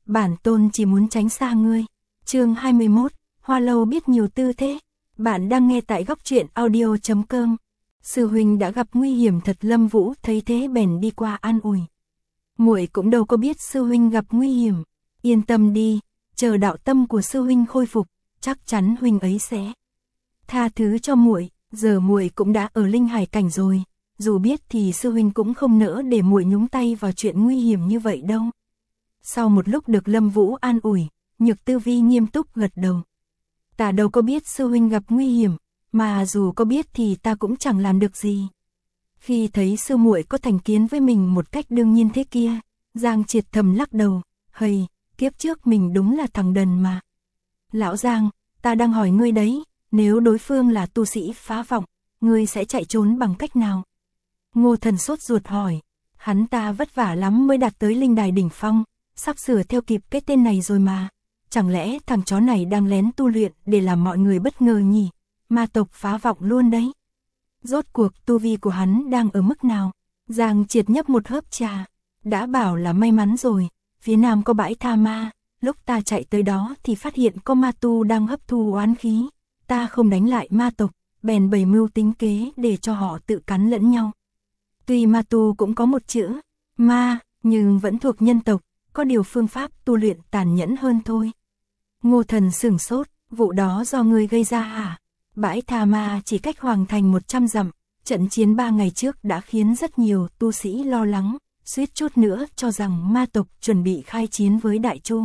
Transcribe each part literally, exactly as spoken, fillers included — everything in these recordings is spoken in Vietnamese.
bản tôn chỉ muốn tránh xa ngươi. Chương hai mươi mốt, Hoa Lâu biết nhiều tư thế. Bạn đang nghe tại góc truyện audio chấm com. Sư huynh đã gặp nguy hiểm thật. Lâm Vũ thấy thế bèn đi qua an ủi. Muội cũng đâu có biết sư huynh gặp nguy hiểm, yên tâm đi, chờ đạo tâm của sư huynh khôi phục, chắc chắn huynh ấy sẽ tha thứ cho muội. Giờ muội cũng đã ở linh hải cảnh rồi, dù biết thì sư huynh cũng không nỡ để muội nhúng tay vào chuyện nguy hiểm như vậy đâu. Sau một lúc được Lâm Vũ an ủi, Nhược Tư Vi nghiêm túc gật đầu. Ta đâu có biết sư huynh gặp nguy hiểm, mà dù có biết thì ta cũng chẳng làm được gì. Khi thấy sư muội có thành kiến với mình một cách đương nhiên thế kia, Giang Triệt thầm lắc đầu, hây, kiếp trước mình đúng là thằng đần mà. Lão Giang, ta đang hỏi ngươi đấy, nếu đối phương là tu sĩ phá vọng, ngươi sẽ chạy trốn bằng cách nào? Ngô Thần sốt ruột hỏi, hắn ta vất vả lắm mới đạt tới linh đài đỉnh phong, sắp sửa theo kịp cái tên này rồi mà. Chẳng lẽ thằng chó này đang lén tu luyện để làm mọi người bất ngờ nhỉ? Ma tộc phá vọng luôn đấy. Rốt cuộc tu vi của hắn đang ở mức nào? Giang Triệt nhấp một hớp trà, đã bảo là may mắn rồi, phía nam có bãi tha ma, lúc ta chạy tới đó thì phát hiện có ma tu đang hấp thu oán khí, ta không đánh lại ma tộc, bèn bày mưu tính kế để cho họ tự cắn lẫn nhau. Tuy ma tu cũng có một chữ ma, nhưng vẫn thuộc nhân tộc, có điều phương pháp tu luyện tàn nhẫn hơn thôi. Ngô Thần sửng sốt, vụ đó do ngươi gây ra hả? Bãi tha ma chỉ cách Hoàng Thành một trăm dặm, trận chiến ba ngày trước đã khiến rất nhiều tu sĩ lo lắng, suýt chút nữa cho rằng ma tộc chuẩn bị khai chiến với Đại Chu.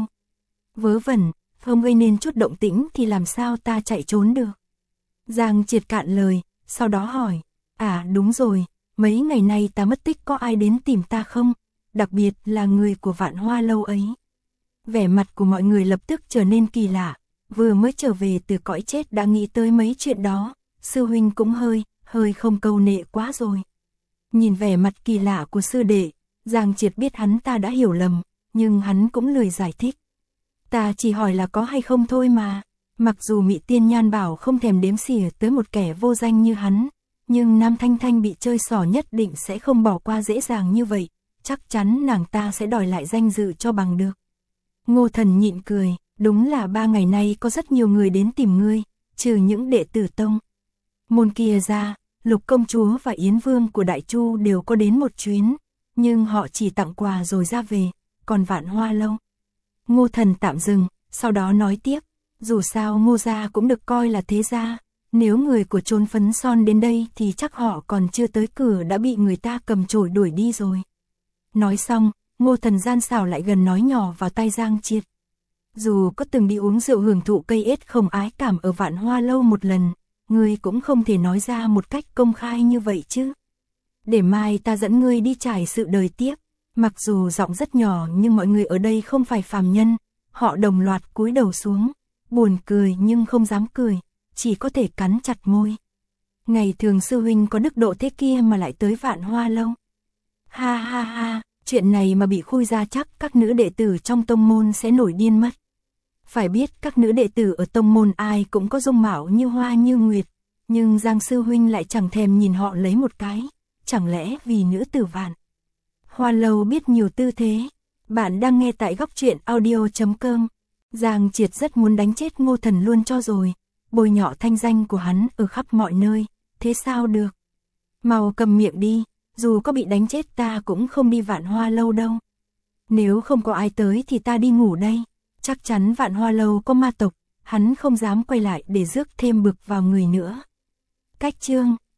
Vớ vẩn, không gây nên chút động tĩnh thì làm sao ta chạy trốn được? Giang Triệt cạn lời, sau đó hỏi, à đúng rồi, mấy ngày nay ta mất tích có ai đến tìm ta không? Đặc biệt là người của Vạn Hoa Lâu ấy. Vẻ mặt của mọi người lập tức trở nên kỳ lạ, vừa mới trở về từ cõi chết đã nghĩ tới mấy chuyện đó, sư huynh cũng hơi, hơi không câu nệ quá rồi. Nhìn vẻ mặt kỳ lạ của sư đệ, Giang Triệt biết hắn ta đã hiểu lầm, nhưng hắn cũng lười giải thích. Ta chỉ hỏi là có hay không thôi mà, mặc dù Mị Tiên Nhan bảo không thèm đếm xỉa tới một kẻ vô danh như hắn, nhưng Nam Thanh Thanh bị chơi xỏ nhất định sẽ không bỏ qua dễ dàng như vậy, chắc chắn nàng ta sẽ đòi lại danh dự cho bằng được. Ngô Thần nhịn cười, đúng là ba ngày nay có rất nhiều người đến tìm ngươi, trừ những đệ tử tông môn kia ra, Lục công chúa và Yến Vương của Đại Chu đều có đến một chuyến, nhưng họ chỉ tặng quà rồi ra về, còn Vạn Hoa Lâu. Ngô Thần tạm dừng, sau đó nói tiếp, dù sao Ngô gia cũng được coi là thế gia, nếu người của chốn phấn son đến đây thì chắc họ còn chưa tới cửa đã bị người ta cầm chổi đuổi đi rồi. Nói xong, Ngô Thần gian xảo lại gần nói nhỏ vào tai Giang Triệt. Dù có từng đi uống rượu hưởng thụ cây ết không ái cảm ở Vạn Hoa Lâu một lần, ngươi cũng không thể nói ra một cách công khai như vậy chứ. Để mai ta dẫn ngươi đi trải sự đời tiếp. Mặc dù giọng rất nhỏ nhưng mọi người ở đây không phải phàm nhân, họ đồng loạt cúi đầu xuống, buồn cười nhưng không dám cười, chỉ có thể cắn chặt môi. Ngày thường sư huynh có đức độ thế kia mà lại tới Vạn Hoa Lâu. Ha ha ha, chuyện này mà bị khui ra chắc các nữ đệ tử trong tông môn sẽ nổi điên mất. Phải biết các nữ đệ tử ở tông môn ai cũng có dung mạo như hoa như nguyệt, nhưng Giang sư huynh lại chẳng thèm nhìn họ lấy một cái, chẳng lẽ vì nữ tử Vạn Hoa Lâu biết nhiều tư thế. Bạn đang nghe tại góc truyện audio chấm com. Giang Triệt rất muốn đánh chết Ngô Thần luôn cho rồi, bôi nhọ thanh danh của hắn ở khắp mọi nơi, thế sao được? Mau cầm miệng đi, dù có bị đánh chết ta cũng không đi Vạn Hoa Lâu đâu. Nếu không có ai tới thì ta đi ngủ đây, chắc chắn Vạn Hoa Lâu có ma tộc, hắn không dám quay lại để rước thêm bực vào người nữa. Cách chương